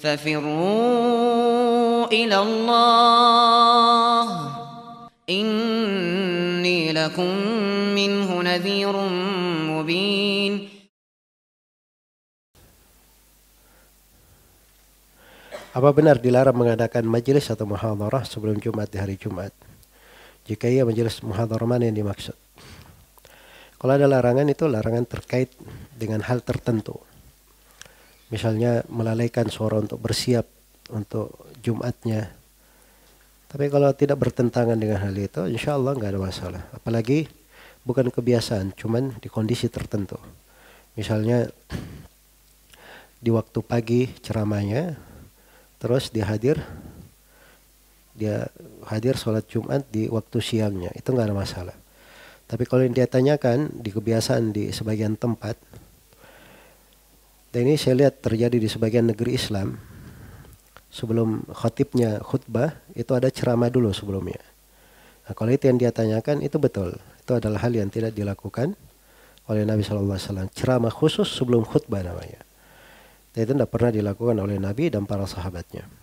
ففروا إلى الله إني لكم منه نذير مبين. Apa benar dilarang mengadakan majelis atau muhadharah sebelum Jumat di hari Jumat? Jika iya, majelis muhadharah mana yang dimaksud? Kalau ada larangan, itu larangan terkait dengan hal tertentu. Misalnya melalaikan suara untuk bersiap untuk Jumatnya. Tapi kalau tidak bertentangan dengan hal itu, insya Allah nggak ada masalah. Apalagi bukan kebiasaan, cuman di kondisi tertentu. Misalnya di waktu pagi ceramahnya, terus dia hadir sholat Jumat di waktu siangnya, itu nggak ada masalah. Tapi kalau yang dia tanyakan di kebiasaan di sebagian tempat, dan ini saya lihat terjadi di sebagian negeri Islam, sebelum khatibnya khutbah itu ada ceramah dulu sebelumnya. Nah, kalau itu yang dia tanyakan, itu betul, itu adalah hal yang tidak dilakukan oleh Nabi SAW. Ceramah khusus sebelum khutbah namanya. Dan itu tidak pernah dilakukan oleh Nabi dan para sahabatnya.